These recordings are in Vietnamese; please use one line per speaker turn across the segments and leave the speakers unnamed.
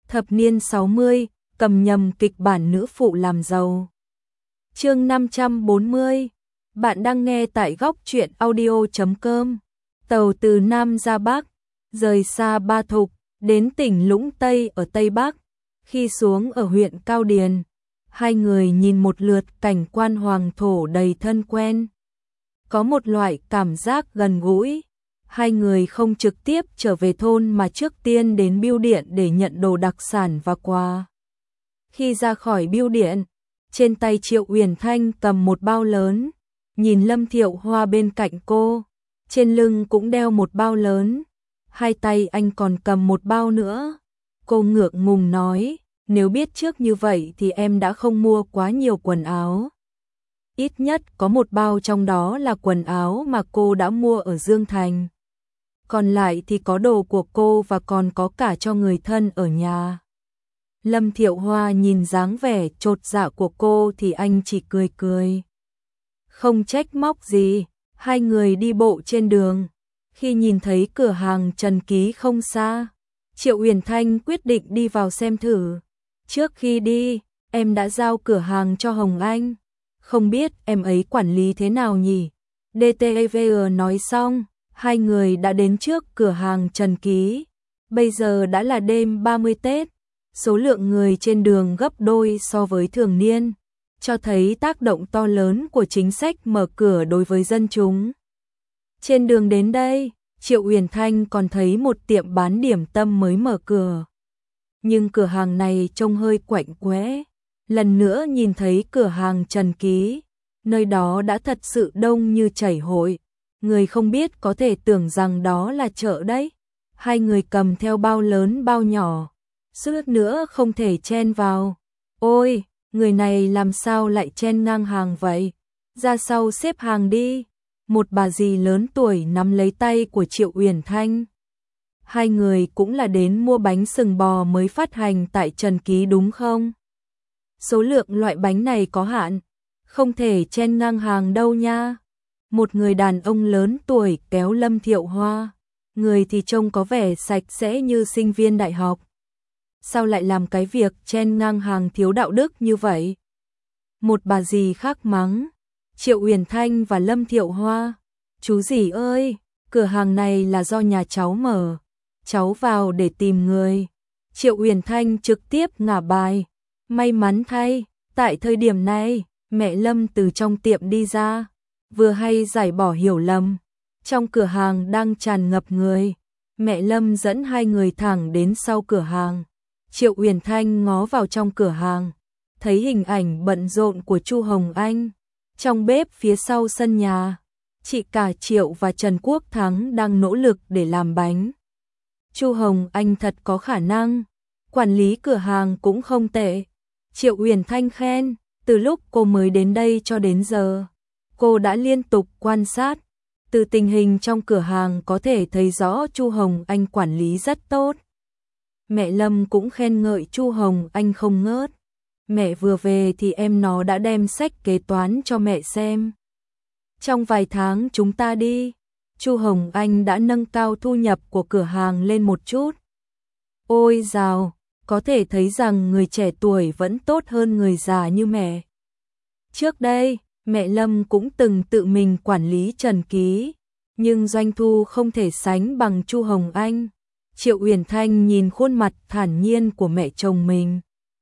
Thập niên 60, cầm nhầm kịch bản nữ phụ làm giàu. Chương 540. Bạn đang nghe tại góc truyện audio.com. Tàu từ Nam ra Bắc, rời xa Ba Thục, đến tỉnh Lũng Tây ở Tây Bắc. Khi xuống ở huyện Cao Điền, hai người nhìn một lượt cảnh quan hoàng thổ đầy thân quen. Có một loại cảm giác gần gũi. Hai người không trực tiếp trở về thôn mà trước tiên đến bưu điện để nhận đồ đặc sản và quà. Khi ra khỏi bưu điện, trên tay Triệu Uyển Thanh cầm một bao lớn, nhìn Lâm Thiệu Hoa bên cạnh cô, trên lưng cũng đeo một bao lớn, hai tay anh còn cầm một bao nữa. Cô ngượng ngùng nói, nếu biết trước như vậy thì em đã không mua quá nhiều quần áo. Ít nhất có một bao trong đó là quần áo mà cô đã mua ở Dương Thành. Còn lại thì có đồ của cô và còn có cả cho người thân ở nhà. Lâm Thiệu Hoa nhìn dáng vẻ chột dạ của cô thì anh chỉ cười cười. Không trách móc gì, hai người đi bộ trên đường. Khi nhìn thấy cửa hàng Trần Ký không xa, Triệu Uyển Thanh quyết định đi vào xem thử. Trước khi đi, em đã giao cửa hàng cho Hồng Anh. Không biết em ấy quản lý thế nào nhỉ? DTV nói xong, hai người đã đến trước cửa hàng Trần Ký. Bây giờ đã là đêm 30 Tết, số lượng người trên đường gấp đôi so với thường niên, cho thấy tác động to lớn của chính sách mở cửa đối với dân chúng. Trên đường đến đây, Triệu Uyển Thanh còn thấy một tiệm bán điểm tâm mới mở cửa. Nhưng cửa hàng này trông hơi quạnh quẽ. Lần nữa nhìn thấy cửa hàng Trần Ký, nơi đó đã thật sự đông như chảy hội. Người không biết có thể tưởng rằng đó là chợ đấy. Hai người cầm theo bao lớn bao nhỏ, suýt nữa không thể chen vào. Ôi, người này làm sao lại chen ngang hàng vậy? Ra sau xếp hàng đi. Một bà dì lớn tuổi nắm lấy tay của Triệu Uyển Thanh. Hai người cũng là đến mua bánh sừng bò mới phát hành tại Trần Ký đúng không? Số lượng loại bánh này có hạn, không thể chen ngang hàng đâu nha. Một người đàn ông lớn tuổi kéo Lâm Thiệu Hoa, người thì trông có vẻ sạch sẽ như sinh viên đại học. Sao lại làm cái việc chen ngang hàng thiếu đạo đức như vậy? Một bà dì khác mắng Triệu Uyển Thanh và Lâm Thiệu Hoa. Chú dì ơi, cửa hàng này là do nhà cháu mở, cháu vào để tìm người. Triệu Uyển Thanh trực tiếp ngả bài. May mắn thay, tại thời điểm này, mẹ Lâm từ trong tiệm đi ra, vừa hay giải bỏ hiểu lầm. Trong cửa hàng đang tràn ngập người, mẹ Lâm dẫn hai người thẳng đến sau cửa hàng. Triệu Uyển Thanh ngó vào trong cửa hàng, thấy hình ảnh bận rộn của Chu Hồng Anh. Trong bếp phía sau sân nhà, chị cả Triệu và Trần Quốc Thắng đang nỗ lực để làm bánh. Chu Hồng Anh thật có khả năng, quản lý cửa hàng cũng không tệ. Triệu Uyển Thanh khen, từ lúc cô mới đến đây cho đến giờ, cô đã liên tục quan sát. Từ tình hình trong cửa hàng có thể thấy rõ Chu Hồng Anh quản lý rất tốt. Mẹ Lâm cũng khen ngợi Chu Hồng Anh không ngớt. Mẹ vừa về thì em nó đã đem sách kế toán cho mẹ xem. Trong vài tháng chúng ta đi, Chu Hồng Anh đã nâng cao thu nhập của cửa hàng lên một chút. Ôi dào, có thể thấy rằng người trẻ tuổi vẫn tốt hơn người già như mẹ. Trước đây, mẹ Lâm cũng từng tự mình quản lý Trần Ký, nhưng doanh thu không thể sánh bằng Chu Hồng Anh. Triệu Uyển Thanh nhìn khuôn mặt thản nhiên của mẹ chồng mình,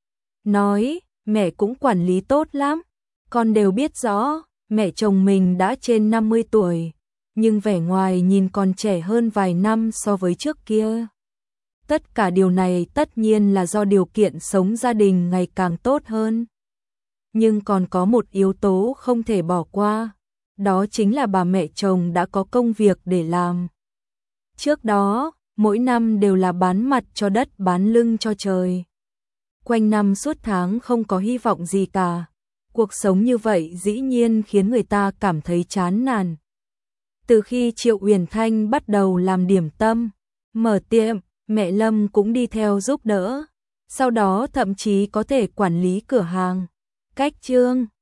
nói, mẹ cũng quản lý tốt lắm. Con đều biết rõ, mẹ chồng mình đã trên 50 tuổi, nhưng vẻ ngoài nhìn còn trẻ hơn vài năm so với trước kia. Tất cả điều này tất nhiên là do điều kiện sống gia đình ngày càng tốt hơn. Nhưng còn có một yếu tố không thể bỏ qua, đó chính là bà mẹ chồng đã có công việc để làm. Trước đó, mỗi năm đều là bán mặt cho đất bán lưng cho trời. Quanh năm suốt tháng không có hy vọng gì cả. Cuộc sống như vậy dĩ nhiên khiến người ta cảm thấy chán nản. Từ khi Triệu Uyển Thanh bắt đầu làm điểm tâm, mở tiệm, mẹ Lâm cũng đi theo giúp đỡ. Sau đó thậm chí có thể quản lý cửa hàng. Cách chương